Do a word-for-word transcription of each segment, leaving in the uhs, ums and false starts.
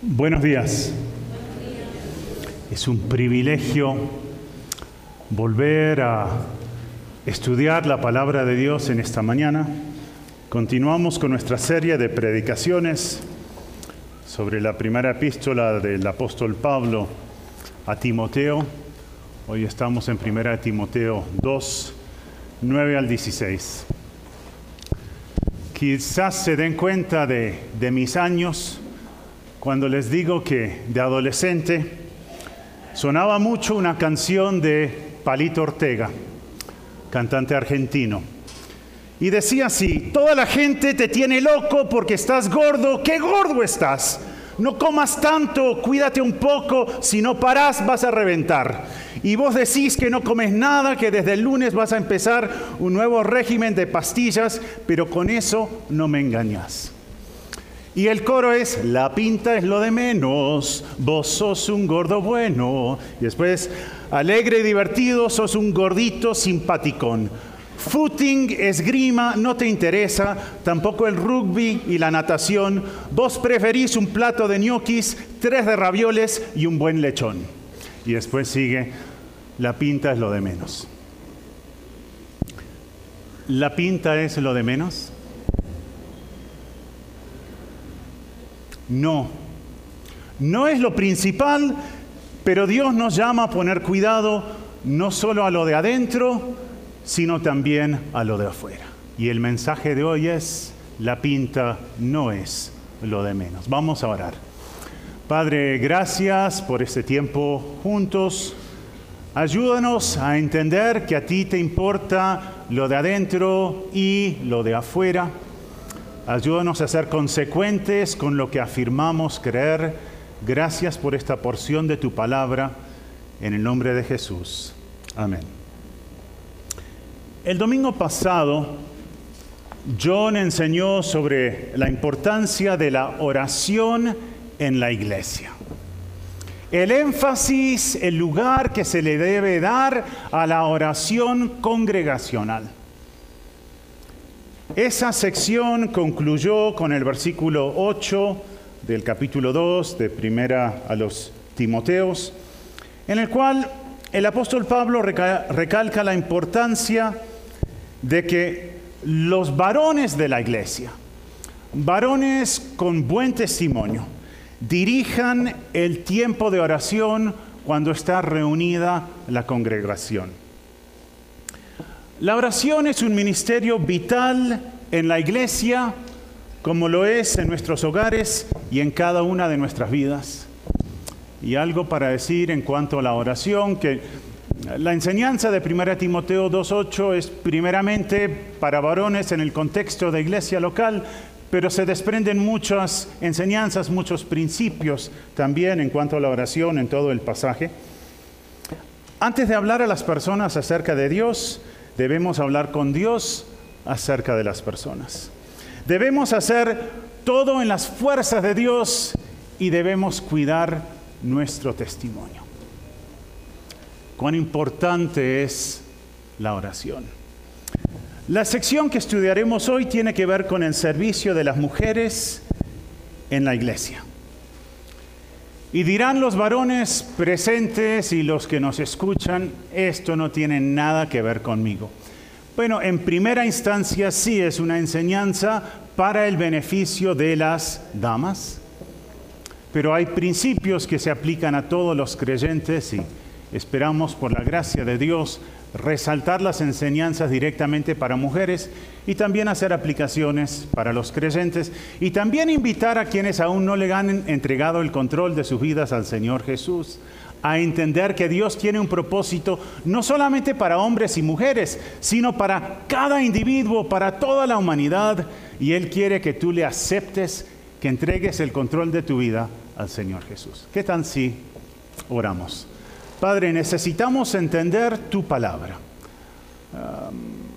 Buenos días. Es un privilegio volver a estudiar la palabra de Dios en esta mañana. Continuamos con nuestra serie de predicaciones sobre la primera epístola del apóstol Pablo a Timoteo. Hoy estamos en primera de Timoteo dos, nueve al dieciséis. Quizás se den cuenta de, de mis años cuando les digo que de adolescente sonaba mucho una canción de Palito Ortega, cantante argentino. Y decía así: toda la gente te tiene loco porque estás gordo. ¡Qué gordo estás! No comas tanto, cuídate un poco, si no parás vas a reventar. Y vos decís que no comes nada, que desde el lunes vas a empezar un nuevo régimen de pastillas, pero con eso no me engañás. Y el coro es: la pinta es lo de menos, vos sos un gordo bueno. Y después: alegre y divertido, sos un gordito simpaticón. Footing, esgrima, no te interesa, tampoco el rugby y la natación. Vos preferís un plato de ñoquis, tres de ravioles y un buen lechón. Y después sigue: la pinta es lo de menos. ¿La pinta es lo de menos? No, no es lo principal, pero Dios nos llama a poner cuidado no solo a lo de adentro, sino también a lo de afuera. Y el mensaje de hoy es: la pinta no es lo de menos. Vamos a orar. Padre, gracias por este tiempo juntos. Ayúdanos a entender que a ti te importa lo de adentro y lo de afuera. Ayúdanos a ser consecuentes con lo que afirmamos creer. Gracias por esta porción de tu palabra. En el nombre de Jesús. Amén. El domingo pasado, John enseñó sobre la importancia de la oración en la iglesia. El énfasis, el lugar que se le debe dar a la oración congregacional. Esa sección concluyó con el versículo ocho del capítulo dos de Primera a los Timoteos, en el cual el apóstol Pablo recalca la importancia de que los varones de la iglesia, varones con buen testimonio, dirijan el tiempo de oración cuando está reunida la congregación. La oración es un ministerio vital en la iglesia, como lo es en nuestros hogares y en cada una de nuestras vidas. Y algo para decir en cuanto a la oración, que la enseñanza de primera Timoteo dos ocho es primeramente para varones en el contexto de iglesia local, pero se desprenden muchas enseñanzas, muchos principios también en cuanto a la oración en todo el pasaje. Antes de hablar a las personas acerca de Dios, debemos hablar con Dios acerca de las personas. Debemos hacer todo en las fuerzas de Dios y debemos cuidar nuestro testimonio. Cuán importante es la oración. La sección que estudiaremos hoy tiene que ver con el servicio de las mujeres en la iglesia. Y dirán los varones presentes y los que nos escuchan: esto no tiene nada que ver conmigo. Bueno, en primera instancia sí es una enseñanza para el beneficio de las damas, pero hay principios que se aplican a todos los creyentes y esperamos por la gracia de Dios resaltar las enseñanzas directamente para mujeres y también hacer aplicaciones para los creyentes y también invitar a quienes aún no le han entregado el control de sus vidas al Señor Jesús a entender que Dios tiene un propósito no solamente para hombres y mujeres, sino para cada individuo, para toda la humanidad, y Él quiere que tú le aceptes, que entregues el control de tu vida al Señor Jesús. ¿Qué tal si oramos? Padre, necesitamos entender tu palabra. Um,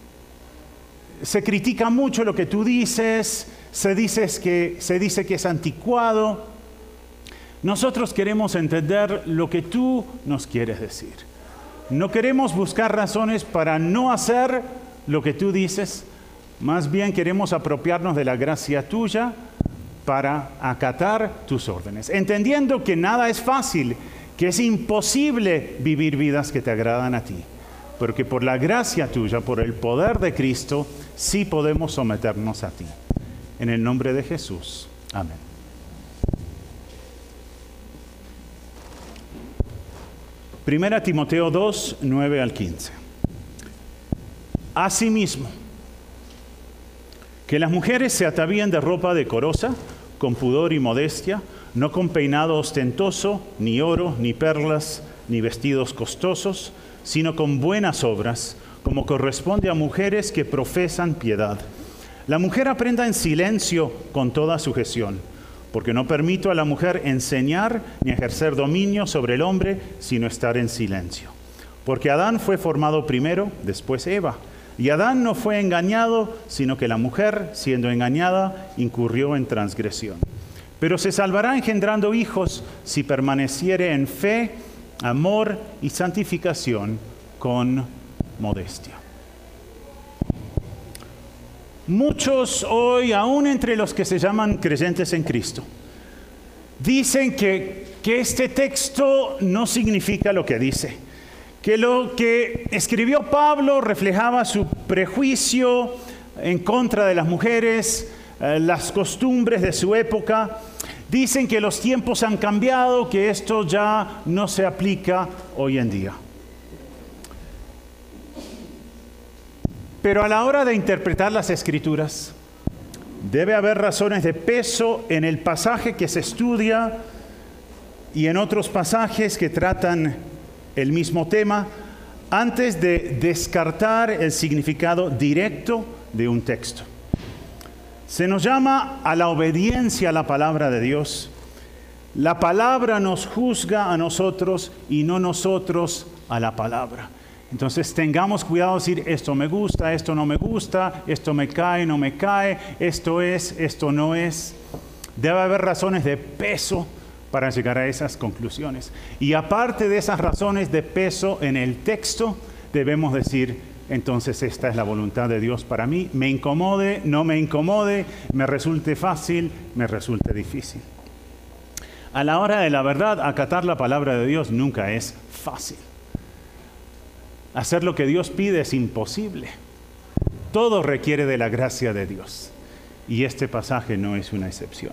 se critica mucho lo que tú dices, se dice que, se dice que es anticuado. Nosotros queremos entender lo que tú nos quieres decir. No queremos buscar razones para no hacer lo que tú dices, más bien queremos apropiarnos de la gracia tuya para acatar tus órdenes, entendiendo que nada es fácil, que es imposible vivir vidas que te agradan a ti, pero que por la gracia tuya, por el poder de Cristo, sí podemos someternos a ti. En el nombre de Jesús. Amén. Primera Timoteo dos, nueve al quince. Asimismo, que las mujeres se atavíen de ropa decorosa, con pudor y modestia, no con peinado ostentoso, ni oro, ni perlas, ni vestidos costosos, sino con buenas obras, como corresponde a mujeres que profesan piedad. La mujer aprenda en silencio con toda sujeción, porque no permito a la mujer enseñar ni ejercer dominio sobre el hombre, sino estar en silencio. Porque Adán fue formado primero, después Eva. Y Adán no fue engañado, sino que la mujer, siendo engañada, incurrió en transgresión. Pero se salvará engendrando hijos si permaneciere en fe, amor y santificación con modestia. Muchos hoy, aún entre los que se llaman creyentes en Cristo, dicen que, que este texto no significa lo que dice, que lo que escribió Pablo reflejaba su prejuicio en contra de las mujeres, eh, las costumbres de su época. Dicen que los tiempos han cambiado, que esto ya no se aplica hoy en día. Pero a la hora de interpretar las Escrituras, debe haber razones de peso en el pasaje que se estudia y en otros pasajes que tratan el mismo tema, antes de descartar el significado directo de un texto. Se nos llama a la obediencia a la palabra de Dios. La palabra nos juzga a nosotros y no nosotros a la palabra. Entonces tengamos cuidado de decir, esto me gusta, esto no me gusta, esto me cae, no me cae, esto es, esto no es. Debe haber razones de peso para llegar a esas conclusiones. Y aparte de esas razones de peso en el texto, debemos decir, entonces esta es la voluntad de Dios para mí, me incomode, no me incomode, me resulte fácil, me resulte difícil. A la hora de la verdad, acatar la palabra de Dios nunca es fácil. Hacer lo que Dios pide es imposible. Todo requiere de la gracia de Dios. Y este pasaje no es una excepción.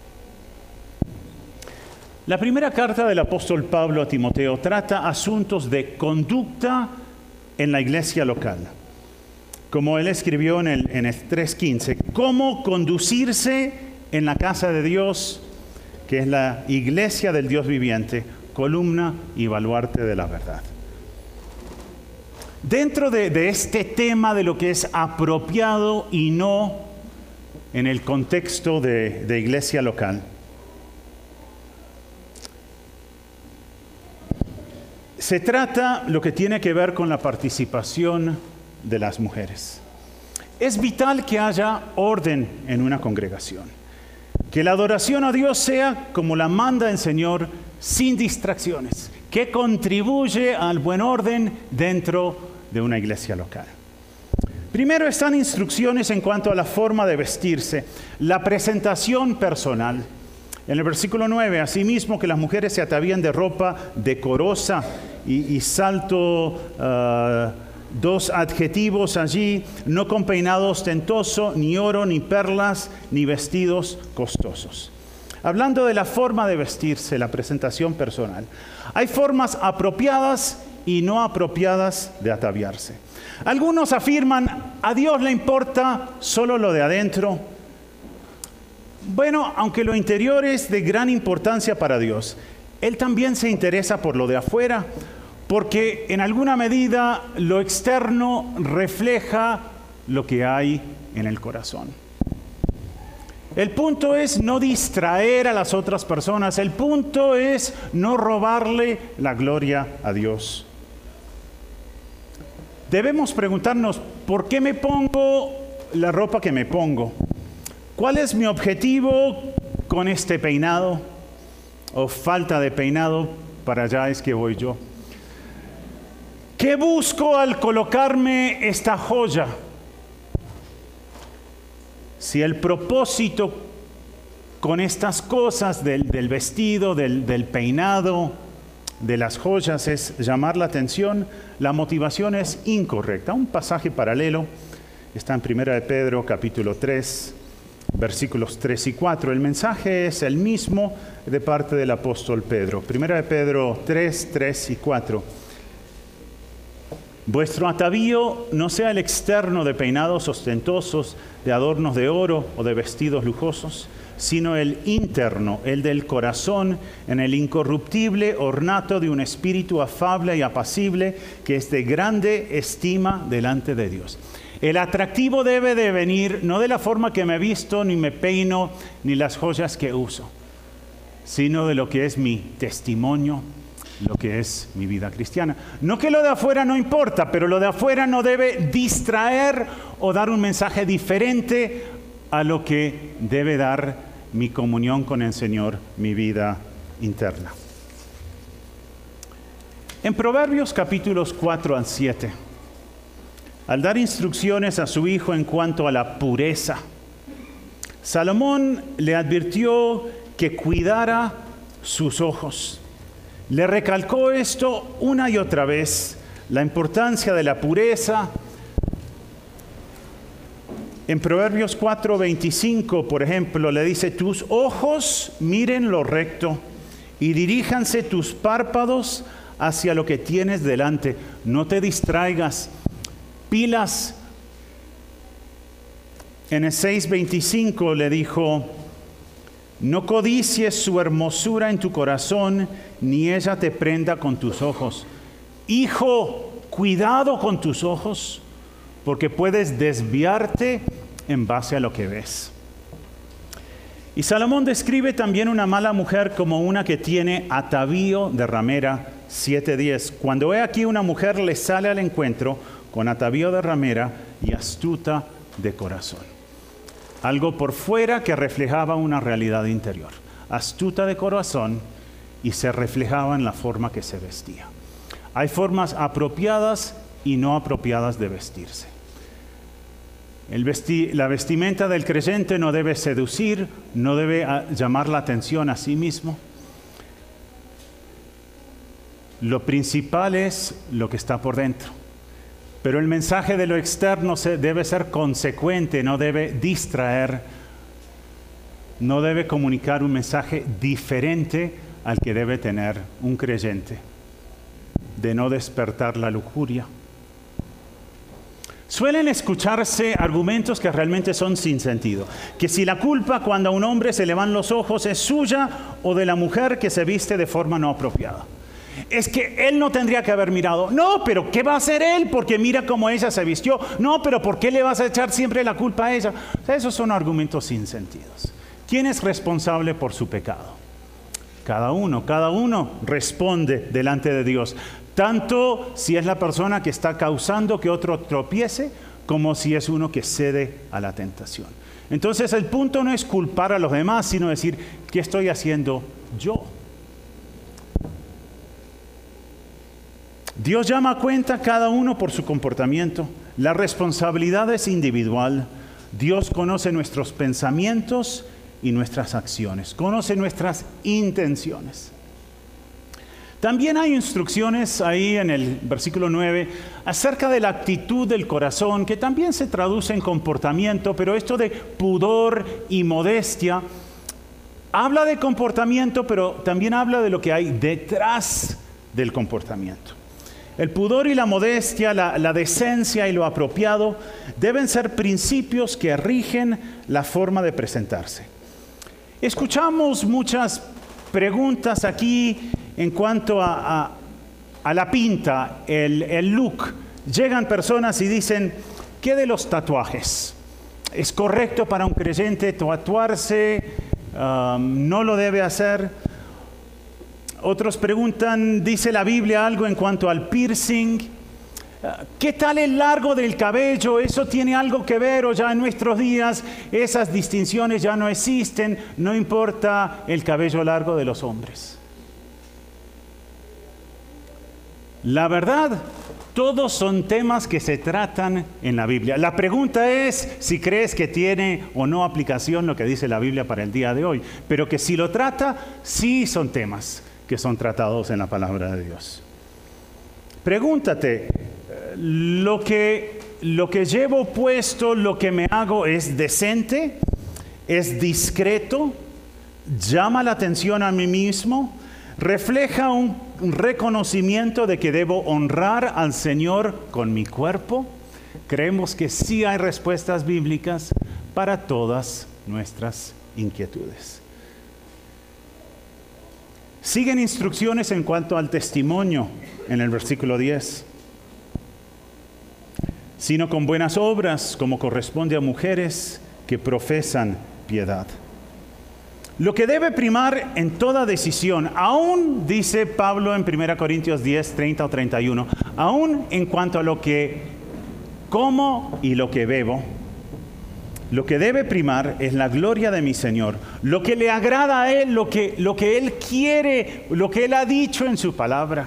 La primera carta del apóstol Pablo a Timoteo trata asuntos de conducta en la iglesia local. Como él escribió en el, en el tres quince, cómo conducirse en la casa de Dios, que es la iglesia del Dios viviente, columna y baluarte de la verdad. Dentro de, de este tema de lo que es apropiado y no en el contexto de, de iglesia local, se trata lo que tiene que ver con la participación de las mujeres. Es vital que haya orden en una congregación, que la adoración a Dios sea como la manda el Señor, sin distracciones, que contribuye al buen orden dentro de una iglesia local. Primero están instrucciones en cuanto a la forma de vestirse, la presentación personal. En el versículo nueve, asimismo que las mujeres se atavían de ropa decorosa y, y salto uh, dos adjetivos allí, no con peinado ostentoso, ni oro, ni perlas, ni vestidos costosos. Hablando de la forma de vestirse, la presentación personal. Hay formas apropiadas y no apropiadas de ataviarse. Algunos afirman, a Dios le importa solo lo de adentro. Bueno, aunque lo interior es de gran importancia para Dios, Él también se interesa por lo de afuera, porque en alguna medida lo externo refleja lo que hay en el corazón. El punto es no distraer a las otras personas, el punto es no robarle la gloria a Dios. Debemos preguntarnos, ¿por qué me pongo la ropa que me pongo? ¿Cuál es mi objetivo con este peinado o falta de peinado? Para allá es que voy yo. ¿Qué busco al colocarme esta joya? Si el propósito con estas cosas del, del vestido, del, del peinado, de las joyas, es llamar la atención, la motivación es incorrecta. Un pasaje paralelo está en Primera de Pedro, capítulo tres, versículos tres y cuatro. El mensaje es el mismo de parte del apóstol Pedro. Primera de Pedro tres, tres y cuatro. Vuestro atavío no sea el externo de peinados ostentosos, de adornos de oro o de vestidos lujosos, sino el interno, el del corazón, en el incorruptible ornato de un espíritu afable y apacible, que es de grande estima delante de Dios. El atractivo debe de venir no de la forma que me visto, ni me peino, ni las joyas que uso, sino de lo que es mi testimonio, lo que es mi vida cristiana. No que lo de afuera no importa, pero lo de afuera no debe distraer o dar un mensaje diferente a lo que debe dar mi comunión con el Señor, mi vida interna. En Proverbios capítulos cuatro al siete, al dar instrucciones a su hijo en cuanto a la pureza, Salomón le advirtió que cuidara sus ojos. Le recalcó esto una y otra vez, la importancia de la pureza. En Proverbios cuatro veinticinco, por ejemplo, le dice: tus ojos miren lo recto y diríjanse tus párpados hacia lo que tienes delante. No te distraigas. Pilas. En el seis veinticinco le dijo: no codicies su hermosura en tu corazón, ni ella te prenda con tus ojos. Hijo, cuidado con tus ojos, porque puedes desviarte en base a lo que ves. Y Salomón describe también una mala mujer como una que tiene atavío de ramera, siete diez. Cuando he aquí una mujer le sale al encuentro con atavío de ramera y astuta de corazón. Algo por fuera que reflejaba una realidad interior. Astuta de corazón y se reflejaba en la forma que se vestía. Hay formas apropiadas y no apropiadas de vestirse. El vesti- la vestimenta del creyente no debe seducir, no debe a, llamar la atención a sí mismo. Lo principal es lo que está por dentro. Pero el mensaje de lo externo se, debe ser consecuente, no debe distraer, no debe comunicar un mensaje diferente al que debe tener un creyente, de no despertar la lujuria. Suelen escucharse argumentos que realmente son sin sentido. Que si la culpa cuando a un hombre se le van los ojos es suya o de la mujer que se viste de forma no apropiada. Es que él no tendría que haber mirado. No, pero ¿qué va a hacer él? Porque mira cómo ella se vistió. No, pero ¿por qué le vas a echar siempre la culpa a ella? O sea, esos son argumentos sin sentido. ¿Quién es responsable por su pecado? Cada uno, cada uno responde delante de Dios. Tanto si es la persona que está causando que otro tropiece, como si es uno que cede a la tentación. Entonces el punto no es culpar a los demás, sino decir, ¿qué estoy haciendo yo? Dios llama a cuenta a cada uno por su comportamiento. La responsabilidad es individual. Dios conoce nuestros pensamientos y nuestras acciones. Conoce nuestras intenciones. También hay instrucciones ahí en el versículo nueve acerca de la actitud del corazón, que también se traduce en comportamiento, pero esto de pudor y modestia habla de comportamiento, pero también habla de lo que hay detrás del comportamiento. El pudor y la modestia, la, la decencia y lo apropiado deben ser principios que rigen la forma de presentarse. Escuchamos muchas preguntas aquí en cuanto a, a, a la pinta, el, el look. Llegan personas y dicen, ¿qué de los tatuajes? ¿Es correcto para un creyente tatuarse? Um, ¿No lo debe hacer? Otros preguntan, ¿dice la Biblia algo en cuanto al piercing? ¿Qué tal el largo del cabello? ¿Eso tiene algo que ver o ya en nuestros días esas distinciones ya no existen? No importa el cabello largo de los hombres. La verdad Todos son temas que se tratan en la Biblia. La pregunta es si crees que tiene o no aplicación lo que dice la Biblia para el día de hoy. Pero que si lo trata, sí son temas que son tratados en la palabra de Dios. Pregúntate, ¿lo que, lo que llevo puesto, lo que me hago es decente? ¿Es discreto? ¿Llama la atención a mí mismo? ¿Refleja un reconocimiento de que debo honrar al Señor con mi cuerpo? Creemos que sí hay respuestas bíblicas para todas nuestras inquietudes. Siguen instrucciones en cuanto al testimonio en el versículo diez. Sino con buenas obras, como corresponde a mujeres que profesan piedad. Lo que debe primar en toda decisión, aún dice Pablo en primera Corintios diez, treinta o treinta y uno, aún en cuanto a lo que como y lo que bebo, lo que debe primar es la gloria de mi Señor, lo que le agrada a Él, lo que, lo que Él quiere, lo que Él ha dicho en su palabra.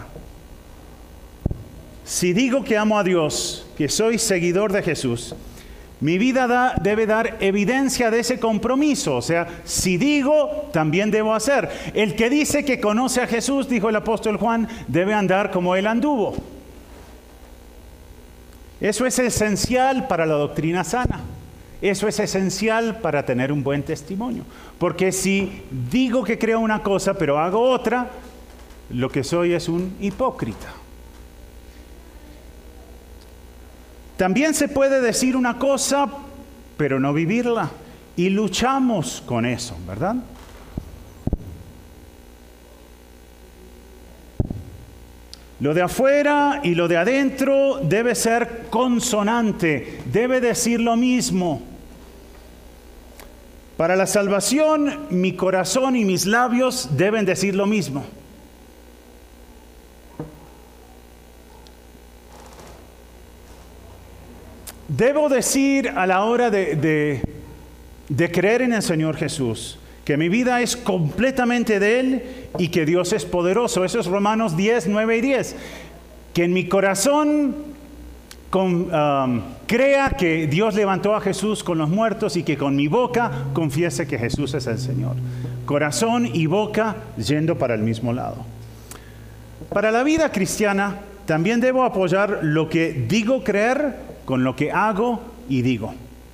Si digo que amo a Dios, que soy seguidor de Jesús, mi vida da, debe dar evidencia de ese compromiso. O sea, si digo, también debo hacer. El que dice que conoce a Jesús, dijo el apóstol Juan, debe andar como Él anduvo. Eso es esencial para la doctrina sana. Eso es esencial para tener un buen testimonio. Porque si digo que creo una cosa, pero hago otra, lo que soy es un hipócrita. También se puede decir una cosa, pero no vivirla. Y luchamos con eso, ¿verdad? Lo de afuera y lo de adentro debe ser consonante, debe decir lo mismo. Para la salvación, mi corazón y mis labios deben decir lo mismo. Debo decir a la hora de, de, de creer en el Señor Jesús que mi vida es completamente de Él y que Dios es poderoso. Eso es Romanos diez, nueve y diez. Que en mi corazón con, um, crea que Dios levantó a Jesús con los muertos y que con mi boca confiese que Jesús es el Señor. Corazón y boca yendo para el mismo lado. Para la vida cristiana también debo apoyar lo que digo creer con lo que hago y digo.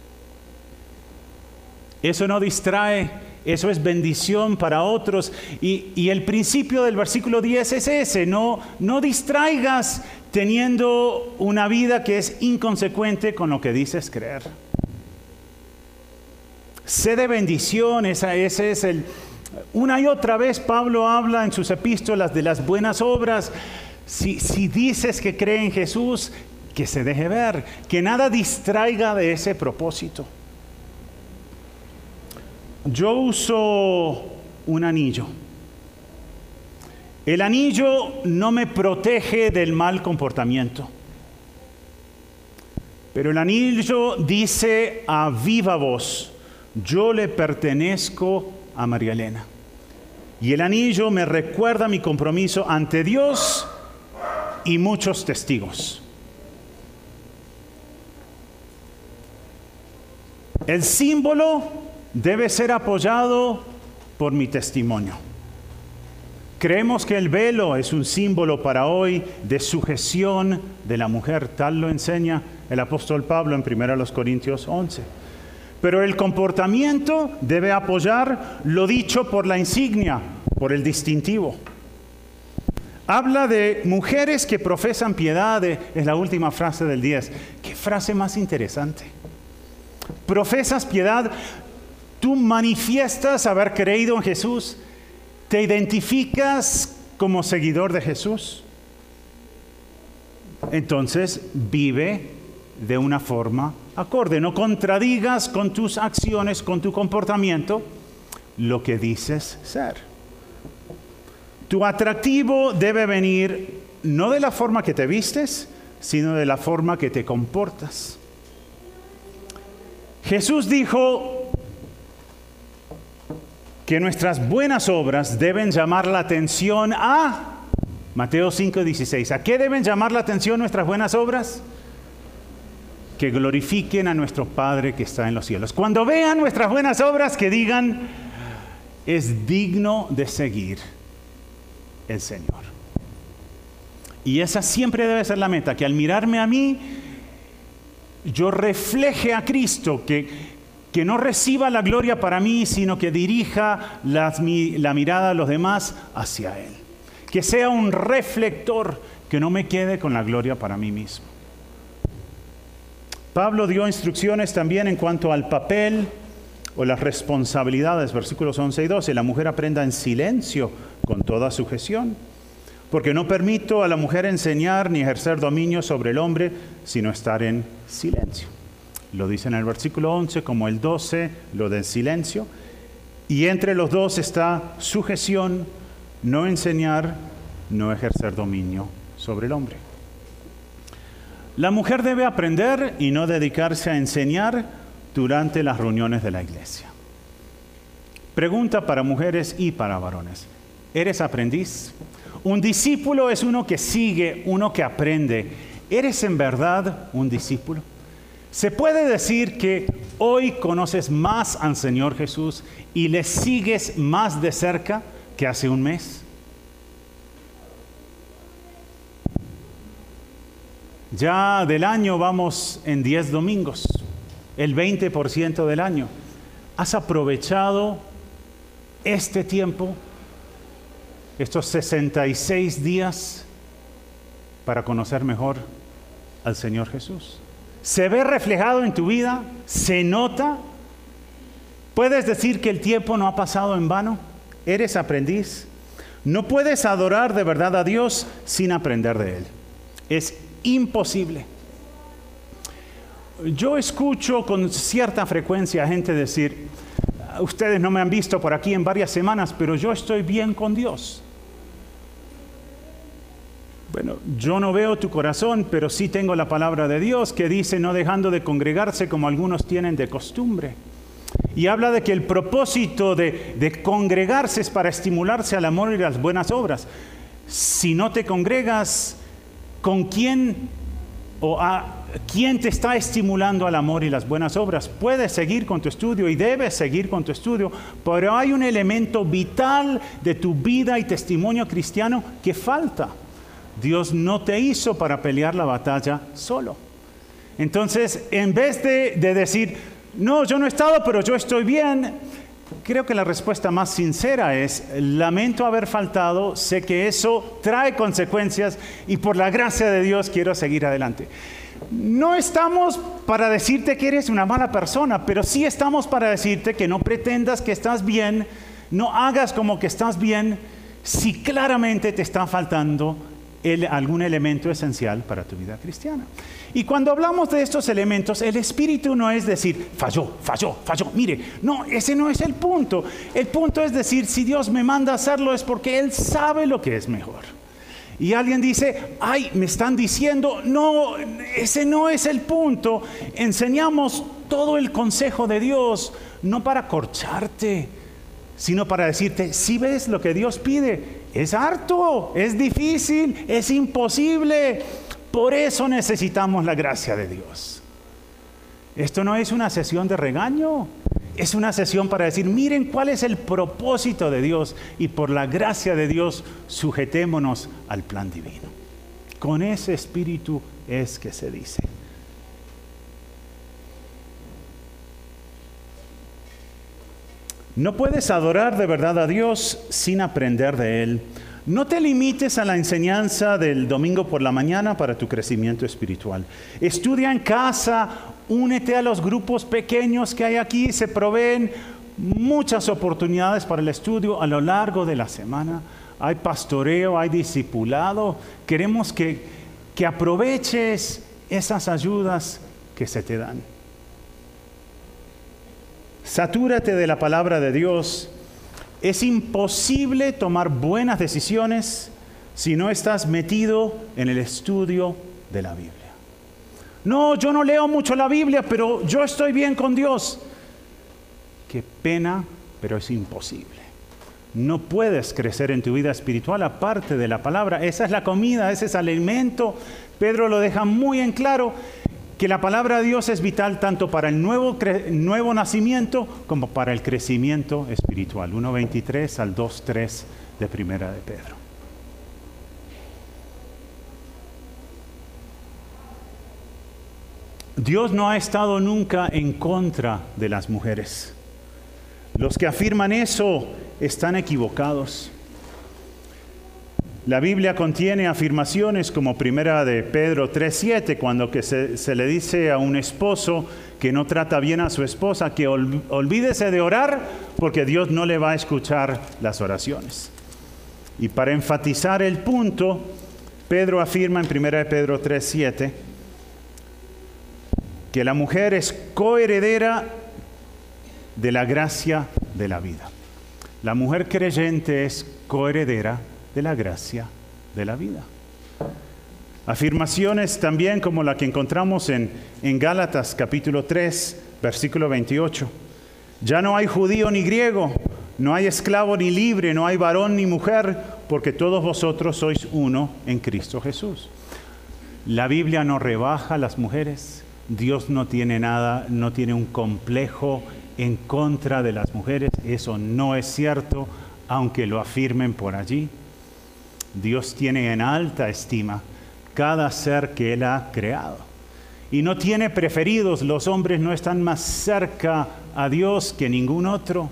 Eso no distrae, eso es bendición para otros. Y, y el principio del versículo diez es ese, no, no distraigas teniendo una vida que es inconsecuente con lo que dices creer. Sé de bendición, esa, ese es el... Una y otra vez Pablo habla en sus epístolas de las buenas obras. Si, si dices que cree en Jesús, que se deje ver, que nada distraiga de ese propósito. Yo uso un anillo. El anillo no me protege del mal comportamiento, pero el anillo dice a viva voz, yo le pertenezco a María Elena. Y el anillo me recuerda mi compromiso ante Dios y muchos testigos. El símbolo debe ser apoyado por mi testimonio. Creemos que el velo es un símbolo para hoy de sujeción de la mujer. Tal lo enseña el apóstol Pablo en primera Corintios once. Pero el comportamiento debe apoyar lo dicho por la insignia, por el distintivo. Habla de mujeres que profesan piedad, es la última frase del diez. ¿Qué frase más interesante? Profesas piedad, tú manifiestas haber creído en Jesús, te identificas como seguidor de Jesús. Entonces vive de una forma acorde, no contradigas con tus acciones, con tu comportamiento, lo que dices ser. Tu atractivo debe venir no de la forma que te vistes, sino de la forma que te comportas. Jesús dijo que nuestras buenas obras deben llamar la atención a Mateo cinco dieciséis. ¿A qué deben llamar la atención nuestras buenas obras? Que glorifiquen a nuestro Padre que está en los cielos. Cuando vean nuestras buenas obras, que digan, es digno de seguir el Señor. Y esa siempre debe ser la meta, que al mirarme a mí, yo refleje a Cristo, que, que no reciba la gloria para mí, sino que dirija las, mi, la mirada de los demás hacia Él. Que sea un reflector, que no me quede con la gloria para mí mismo. Pablo dio instrucciones también en cuanto al papel o las responsabilidades, versículos once y doce. La mujer aprenda en silencio con toda sujeción, porque no permito a la mujer enseñar ni ejercer dominio sobre el hombre, sino estar en silencio. Lo dice en el versículo once, como el doce, lo del silencio. Y entre los dos está sujeción, no enseñar, no ejercer dominio sobre el hombre. La mujer debe aprender y no dedicarse a enseñar durante las reuniones de la iglesia. Pregunta para mujeres y para varones. ¿Eres aprendiz? Un discípulo es uno que sigue, uno que aprende. ¿Eres en verdad un discípulo? ¿Se puede decir que hoy conoces más al Señor Jesús y le sigues más de cerca que hace un mes? Ya del año vamos en diez domingos, el veinte por ciento del año. ¿Has aprovechado este tiempo, estos sesenta y seis días, para conocer mejor al Señor Jesús? ¿Se ve reflejado en tu vida? ¿Se nota? ¿Puedes decir que el tiempo no ha pasado en vano? ¿Eres aprendiz? No puedes adorar de verdad a Dios sin aprender de Él. Es imposible. Yo escucho con cierta frecuencia a gente decir, ustedes no me han visto por aquí en varias semanas, pero yo estoy bien con Dios. Bueno, yo no veo tu corazón, pero sí tengo la palabra de Dios que dice, no dejando de congregarse como algunos tienen de costumbre. Y habla de que el propósito de, de congregarse es para estimularse al amor y las buenas obras. Si no te congregas, ¿con quién o a quién te está estimulando al amor y las buenas obras? Puedes seguir con tu estudio y debes seguir con tu estudio, pero hay un elemento vital de tu vida y testimonio cristiano que falta. Dios no te hizo para pelear la batalla solo. Entonces, en vez de, de decir, no, yo no he estado, pero yo estoy bien, creo que la respuesta más sincera es, lamento haber faltado, sé que eso trae consecuencias y por la gracia de Dios quiero seguir adelante. No estamos para decirte que eres una mala persona, pero sí estamos para decirte que no pretendas que estás bien, no hagas como que estás bien, si claramente te está faltando el, algún elemento esencial para tu vida cristiana. Y cuando hablamos de estos elementos, el espíritu no es decir, falló, falló, falló. Mire, no, ese no es el punto. El punto es decir, si Dios me manda a hacerlo es porque Él sabe lo que es mejor. Y alguien dice, ay, me están diciendo, no, ese no es el punto. Enseñamos todo el consejo de Dios, no para corcharte, sino para decirte, si ves lo que Dios pide, es harto, es difícil, es imposible. Por eso necesitamos la gracia de Dios. Esto no es una sesión de regaño, es una sesión para decir, miren cuál es el propósito de Dios y por la gracia de Dios sujetémonos al plan divino. Con ese espíritu es que se dice. No puedes adorar de verdad a Dios sin aprender de Él. No te limites a la enseñanza del domingo por la mañana para tu crecimiento espiritual. Estudia en casa, únete a los grupos pequeños que hay aquí, se proveen muchas oportunidades para el estudio a lo largo de la semana. Hay pastoreo, hay discipulado. Queremos que, que aproveches esas ayudas que se te dan. Satúrate de la palabra de Dios. Es imposible tomar buenas decisiones si no estás metido en el estudio de la Biblia. No, yo no leo mucho la Biblia, pero yo estoy bien con Dios. Qué pena, pero es imposible. No puedes crecer en tu vida espiritual aparte de la palabra. Esa es la comida, ese es el alimento. Pedro lo deja muy en claro, que la palabra de Dios es vital tanto para el nuevo, nuevo nacimiento como para el crecimiento espiritual. uno veintitrés al dos tres de Primera de Pedro. Dios no ha estado nunca en contra de las mujeres. Los que afirman eso están equivocados. La Biblia contiene afirmaciones como Primera de Pedro tres siete, cuando que se, se le dice a un esposo que no trata bien a su esposa, que ol, olvídese de orar porque Dios no le va a escuchar las oraciones. Y para enfatizar el punto, Pedro afirma en Primera de Pedro tres siete que la mujer es coheredera de la gracia de la vida. La mujer creyente es coheredera de la gracia de la vida. Afirmaciones también como la que encontramos en, en Gálatas capítulo tres, versículo veintiocho. Ya no hay judío ni griego, no hay esclavo ni libre, no hay varón ni mujer, porque todos vosotros sois uno en Cristo Jesús. La Biblia no rebaja a las mujeres. Dios no tiene nada, no tiene un complejo en contra de las mujeres. Eso no es cierto, aunque lo afirmen por allí. Dios tiene en alta estima cada ser que Él ha creado. Y no tiene preferidos. Los hombres no están más cerca a Dios que ningún otro.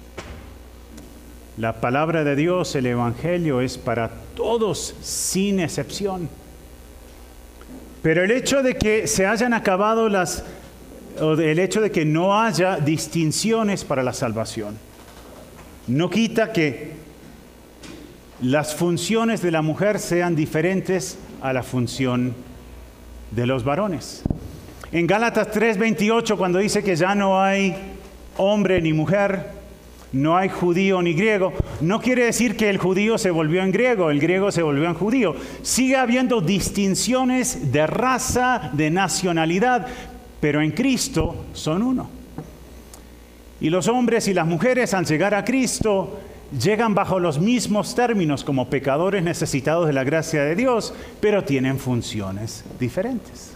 La palabra de Dios, el Evangelio, es para todos sin excepción. Pero el hecho de que se hayan acabado las, o el hecho de que no haya distinciones para la salvación, no quita que las funciones de la mujer sean diferentes a la función de los varones. En Gálatas tres veintiocho, cuando dice que ya no hay hombre ni mujer, no hay judío ni griego, no quiere decir que el judío se volvió en griego, el griego se volvió en judío. Sigue habiendo distinciones de raza, de nacionalidad, pero en Cristo son uno. Y los hombres y las mujeres, al llegar a Cristo, llegan bajo los mismos términos como pecadores necesitados de la gracia de Dios, pero tienen funciones diferentes.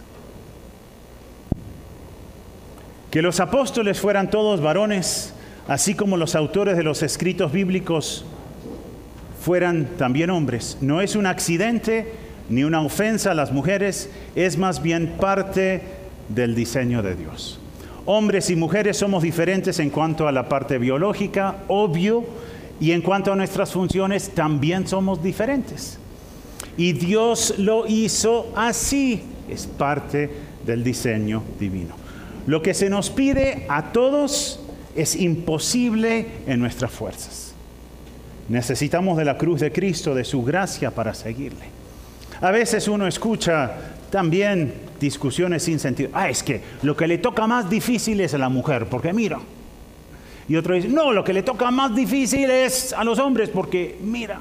Que los apóstoles fueran todos varones, así como los autores de los escritos bíblicos fueran también hombres, no es un accidente ni una ofensa a las mujeres, es más bien parte del diseño de Dios. Hombres y mujeres somos diferentes en cuanto a la parte biológica, obvio, y en cuanto a nuestras funciones también somos diferentes. Y Dios lo hizo así, es parte del diseño divino. Lo que se nos pide a todos es imposible en nuestras fuerzas. Necesitamos de la cruz de Cristo, de su gracia para seguirle. A veces uno escucha también discusiones sin sentido. Ah, es que lo que le toca más difícil es a la mujer, porque mira. Y otro dice, no, lo que le toca más difícil es a los hombres, porque mira.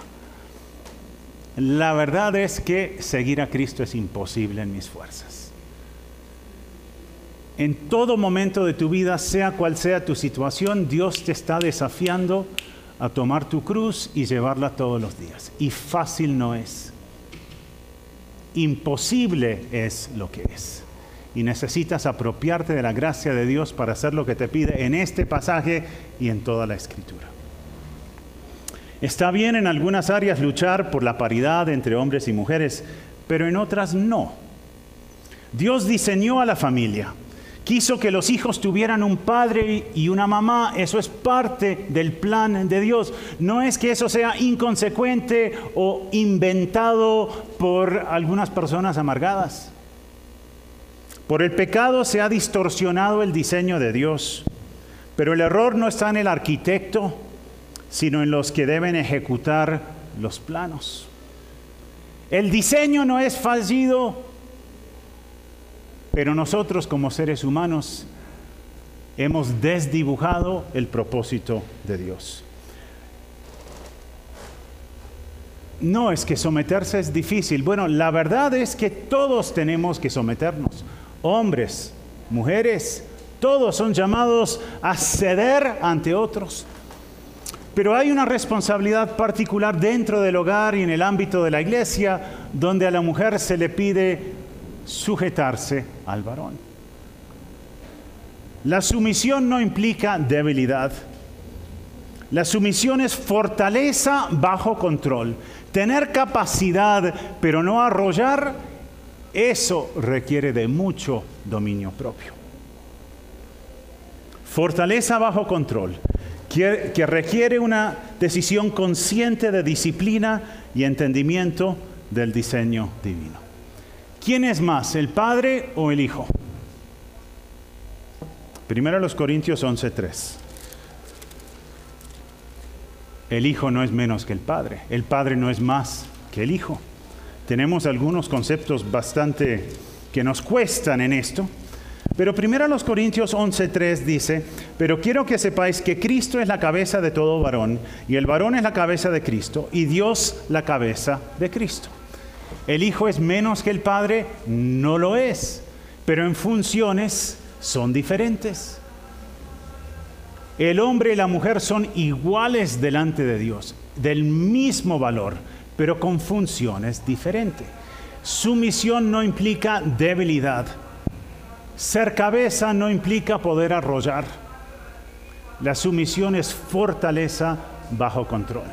La verdad es que seguir a Cristo es imposible en mis fuerzas. En todo momento de tu vida, sea cual sea tu situación, Dios te está desafiando a tomar tu cruz y llevarla todos los días. Y fácil no es. Imposible es lo que es. Y necesitas apropiarte de la gracia de Dios para hacer lo que te pide en este pasaje y en toda la Escritura. Está bien en algunas áreas luchar por la paridad entre hombres y mujeres, pero en otras no. Dios diseñó a la familia. Quiso que los hijos tuvieran un padre y una mamá. Eso es parte del plan de Dios. No es que eso sea inconsecuente o inventado por algunas personas amargadas. Por el pecado se ha distorsionado el diseño de Dios. Pero el error no está en el arquitecto, sino en los que deben ejecutar los planos. El diseño no es fallido, pero nosotros como seres humanos hemos desdibujado el propósito de Dios. No es que someterse es difícil. Bueno, la verdad es que todos tenemos que someternos. Hombres, mujeres, todos son llamados a ceder ante otros. Pero hay una responsabilidad particular dentro del hogar y en el ámbito de la iglesia, donde a la mujer se le pide sujetarse al varón. La sumisión no implica debilidad. La sumisión es fortaleza bajo control. Tener capacidad, pero no arrollar, eso requiere de mucho dominio propio. Fortaleza bajo control, que, que requiere una decisión consciente de disciplina y entendimiento del diseño divino. ¿Quién es más, el padre o el hijo? Primero los Corintios once tres. El hijo no es menos que el padre. El padre no es más que el hijo. Tenemos algunos conceptos bastante que nos cuestan en esto. Pero primero los Corintios once tres dice, pero quiero que sepáis que Cristo es la cabeza de todo varón, y el varón es la cabeza de Cristo, y Dios la cabeza de Cristo. ¿El hijo es menos que el padre? No lo es, pero en funciones son diferentes. El hombre y la mujer son iguales delante de Dios, del mismo valor, pero con funciones diferentes. Sumisión no implica debilidad. Ser cabeza no implica poder arrollar. La sumisión es fortaleza bajo control.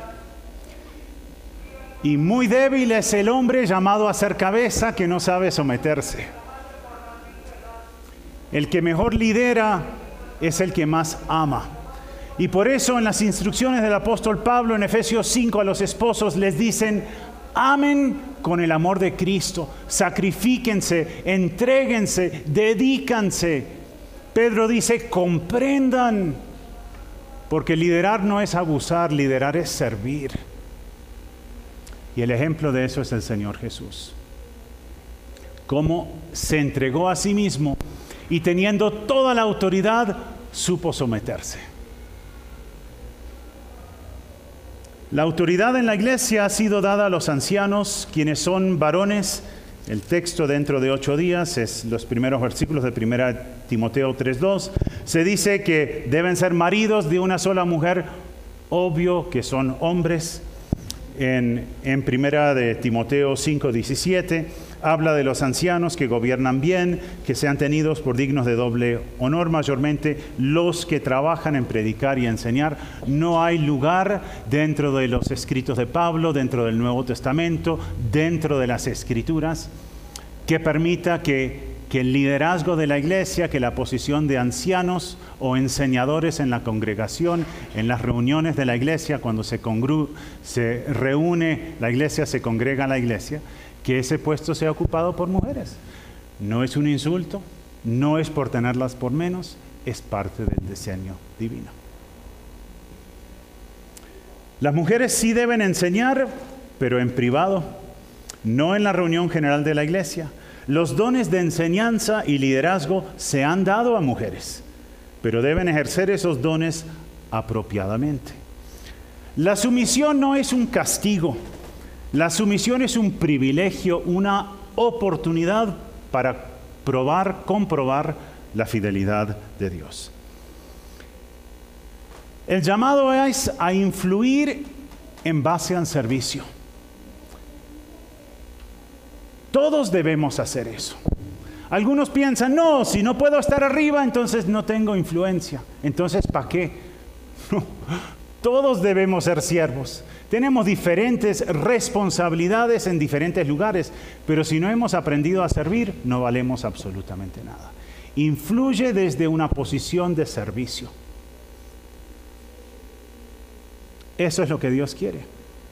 Y muy débil es el hombre llamado a ser cabeza que no sabe someterse. El que mejor lidera es el que más ama. Y por eso en las instrucciones del apóstol Pablo en Efesios cinco a los esposos les dicen, amen con el amor de Cristo, sacrifíquense, entréguense, dedícanse. Pedro dice, comprendan, porque liderar no es abusar, liderar es servir. Y el ejemplo de eso es el Señor Jesús. Cómo se entregó a sí mismo y teniendo toda la autoridad, supo someterse. La autoridad en la iglesia ha sido dada a los ancianos, quienes son varones. El texto dentro de ocho días es los primeros versículos de primera Timoteo tres dos. Se dice que deben ser maridos de una sola mujer, obvio que son hombres. En, en primera de Timoteo cinco diecisiete habla de los ancianos que gobiernan bien, que sean tenidos por dignos de doble honor, mayormente los que trabajan en predicar y enseñar. No hay lugar dentro de los escritos de Pablo, dentro del Nuevo Testamento, dentro de las Escrituras, que permita que, que el liderazgo de la iglesia, que la posición de ancianos o enseñadores en la congregación, en las reuniones de la iglesia, cuando se, congru- se reúne la iglesia, se congrega la iglesia, que ese puesto sea ocupado por mujeres. No es un insulto, no es por tenerlas por menos, es parte del diseño divino. Las mujeres sí deben enseñar, pero en privado, no en la reunión general de la iglesia. Los dones de enseñanza y liderazgo se han dado a mujeres, pero deben ejercer esos dones apropiadamente. La sumisión no es un castigo. La sumisión es un privilegio, una oportunidad para probar, comprobar la fidelidad de Dios. El llamado es a influir en base al servicio. Todos debemos hacer eso. Algunos piensan, no, si no puedo estar arriba, entonces no tengo influencia. Entonces, ¿para qué? No, todos debemos ser siervos. Tenemos diferentes responsabilidades en diferentes lugares, pero si no hemos aprendido a servir, no valemos absolutamente nada. Influye desde una posición de servicio. Eso es lo que Dios quiere.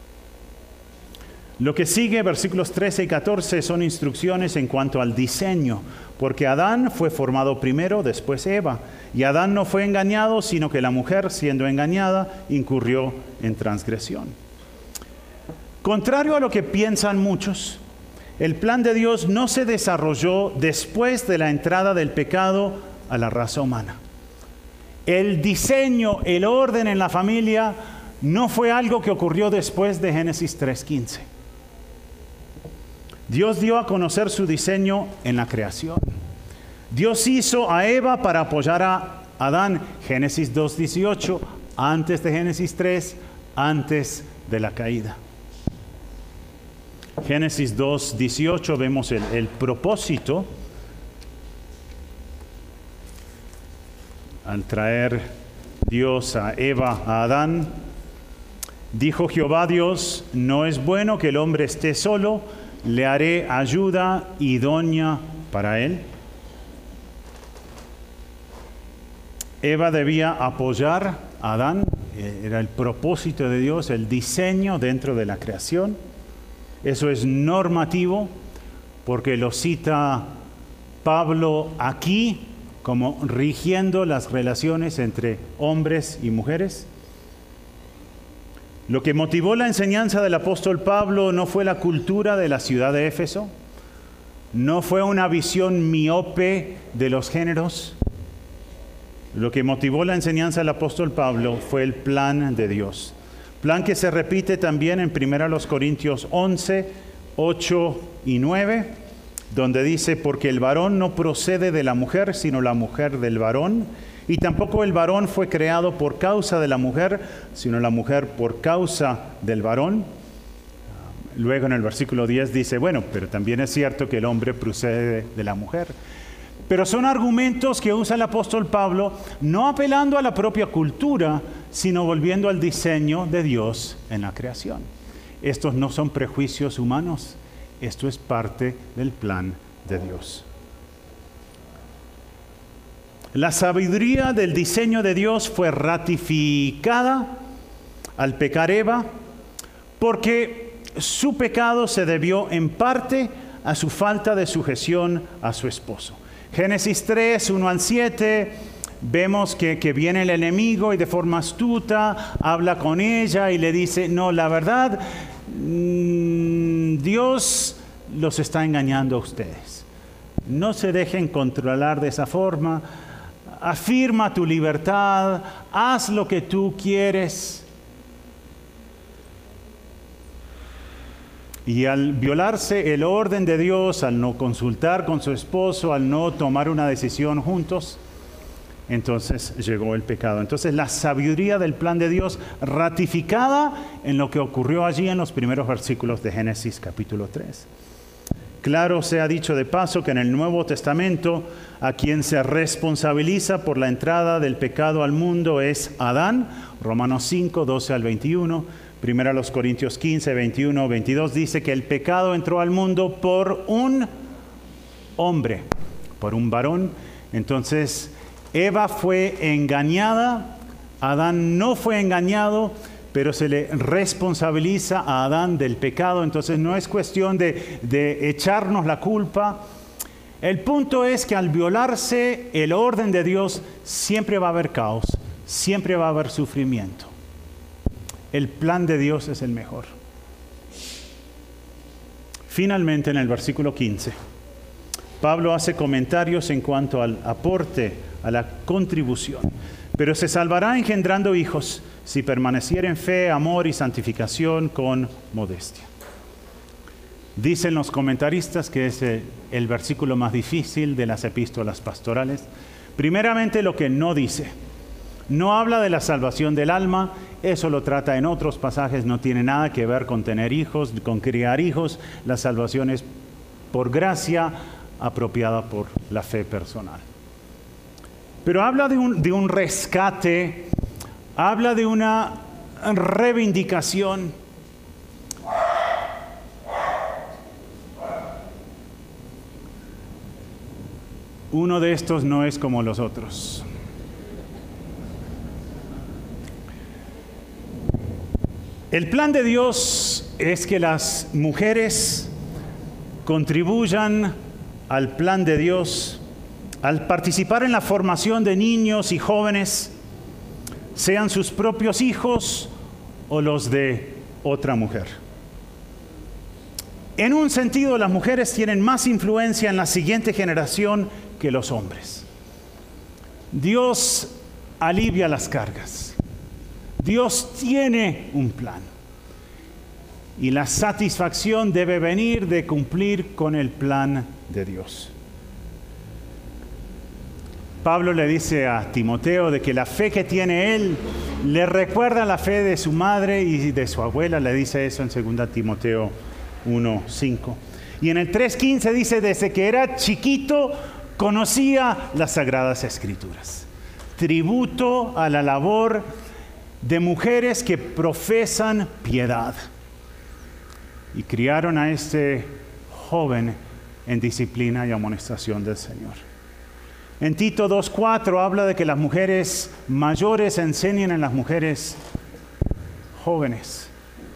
Lo que sigue, versículos trece y catorce, son instrucciones en cuanto al diseño, porque Adán fue formado primero, después Eva, y Adán no fue engañado, sino que la mujer, siendo engañada, incurrió en transgresión. Contrario a lo que piensan muchos, el plan de Dios no se desarrolló después de la entrada del pecado a la raza humana. El diseño, el orden en la familia no fue algo que ocurrió después de Génesis tres quince. Dios dio a conocer su diseño en la creación. Dios hizo a Eva para apoyar a Adán, Génesis dos dieciocho, antes de Génesis tres, antes de la caída. Génesis dos, dieciocho vemos el, el propósito al traer Dios a Eva, a Adán. Dijo Jehová Dios, no es bueno que el hombre esté solo, le haré ayuda idónea para él. Eva debía apoyar a Adán, era el propósito de Dios, el diseño dentro de la creación. Eso es normativo, porque lo cita Pablo aquí como rigiendo las relaciones entre hombres y mujeres. Lo que motivó la enseñanza del apóstol Pablo no fue la cultura de la ciudad de Éfeso, no fue una visión miope de los géneros. Lo que motivó la enseñanza del apóstol Pablo fue el plan de Dios. Plan que se repite también en primera Corintios once, ocho y nueve, donde dice, porque el varón no procede de la mujer, sino la mujer del varón, y tampoco el varón fue creado por causa de la mujer, sino la mujer por causa del varón. Luego en el versículo diez dice, bueno, pero también es cierto que el hombre procede de la mujer. Pero son argumentos que usa el apóstol Pablo, no apelando a la propia cultura, sino volviendo al diseño de Dios en la creación. Estos no son prejuicios humanos, esto es parte del plan de Dios. La sabiduría del diseño de Dios fue ratificada al pecar Eva, porque su pecado se debió en parte a su falta de sujeción a su esposo. Génesis tres, uno al siete, vemos que, que viene el enemigo y de forma astuta habla con ella y le dice, no, la verdad, mmm, Dios los está engañando a ustedes. No se dejen controlar de esa forma, afirma tu libertad, haz lo que tú quieres. Y al violarse el orden de Dios, al no consultar con su esposo, al no tomar una decisión juntos, entonces llegó el pecado. Entonces la sabiduría del plan de Dios ratificada en lo que ocurrió allí en los primeros versículos de Génesis capítulo tres. Claro sea dicho de paso que en el Nuevo Testamento a quien se responsabiliza por la entrada del pecado al mundo es Adán, Romanos cinco, doce al veintiuno. Primera los Corintios quince, veintiuno, veintidós dice que el pecado entró al mundo por un hombre, por un varón. Entonces, Eva fue engañada, Adán no fue engañado, pero se le responsabiliza a Adán del pecado. Entonces, no es cuestión de, de echarnos la culpa. El punto es que al violarse el orden de Dios, siempre va a haber caos, siempre va a haber sufrimiento. El plan de Dios es el mejor. Finalmente, en el versículo quince, Pablo hace comentarios en cuanto al aporte, a la contribución. Pero se salvará engendrando hijos si permaneciera en fe, amor y santificación con modestia. Dicen los comentaristas que es el versículo más difícil de las epístolas pastorales. Primeramente, lo que no dice. No habla de la salvación del alma, eso lo trata en otros pasajes, no tiene nada que ver con tener hijos, con criar hijos. La salvación es por gracia, apropiada por la fe personal. Pero habla de un, de un rescate, habla de una reivindicación. Uno de estos no es como los otros. El plan de Dios es que las mujeres contribuyan al plan de Dios al participar en la formación de niños y jóvenes, sean sus propios hijos o los de otra mujer. En un sentido, las mujeres tienen más influencia en la siguiente generación que los hombres. Dios alivia las cargas. Dios tiene un plan y la satisfacción debe venir de cumplir con el plan de Dios. Pablo le dice a Timoteo de que la fe que tiene él le recuerda la fe de su madre y de su abuela. Le dice eso en segunda Timoteo uno cinco. Y en el tres quince dice, desde que era chiquito conocía las Sagradas Escrituras. Tributo a la labor de mujeres que profesan piedad. Y criaron a este joven en disciplina y amonestación del Señor. En Tito dos cuatro habla de que las mujeres mayores enseñen a las mujeres jóvenes.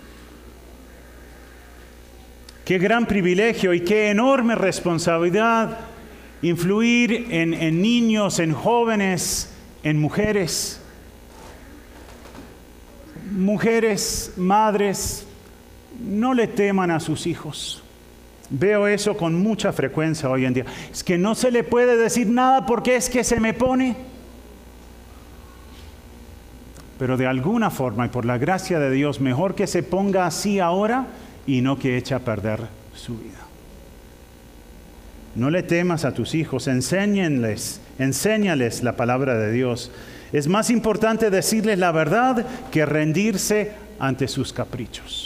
Qué gran privilegio y qué enorme responsabilidad influir en, en niños, en jóvenes, en mujeres. Mujeres, madres, no le teman a sus hijos. Veo eso con mucha frecuencia hoy en día. Es que no se le puede decir nada porque es que se me pone. Pero de alguna forma y por la gracia de Dios, mejor que se ponga así ahora y no que eche a perder su vida. No le temas a tus hijos, enséñenles, enséñales la palabra de Dios. Es más importante decirles la verdad que rendirse ante sus caprichos.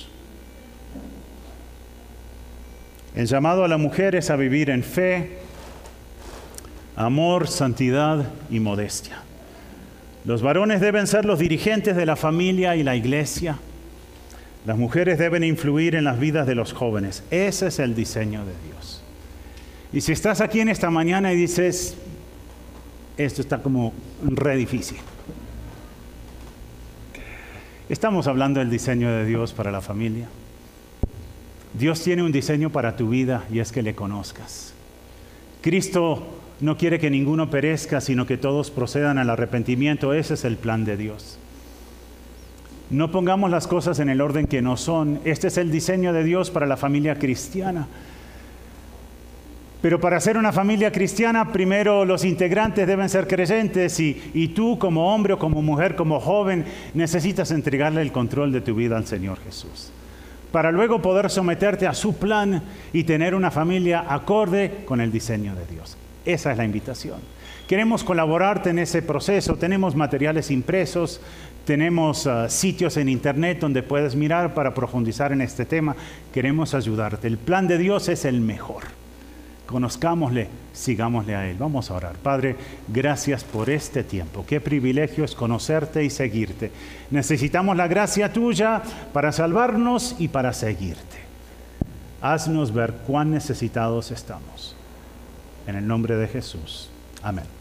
El llamado a la mujer es a vivir en fe, amor, santidad y modestia. Los varones deben ser los dirigentes de la familia y la iglesia. Las mujeres deben influir en las vidas de los jóvenes. Ese es el diseño de Dios. Y si estás aquí en esta mañana y dices, esto está como re difícil. Estamos hablando del diseño de Dios para la familia. Dios tiene un diseño para tu vida y es que le conozcas. Cristo no quiere que ninguno perezca, sino que todos procedan al arrepentimiento. Ese es el plan de Dios. No pongamos las cosas en el orden que no son. Este es el diseño de Dios para la familia cristiana. Pero para ser una familia cristiana, primero los integrantes deben ser creyentes y, y tú como hombre o como mujer, como joven, necesitas entregarle el control de tu vida al Señor Jesús. Para luego poder someterte a su plan y tener una familia acorde con el diseño de Dios. Esa es la invitación. Queremos colaborarte en ese proceso. Tenemos materiales impresos, tenemos uh, sitios en internet donde puedes mirar para profundizar en este tema. Queremos ayudarte. El plan de Dios es el mejor. Conozcámosle, sigámosle a Él. Vamos a orar. Padre, gracias por este tiempo. Qué privilegio es conocerte y seguirte. Necesitamos la gracia tuya para salvarnos y para seguirte. Haznos ver cuán necesitados estamos. En el nombre de Jesús. Amén.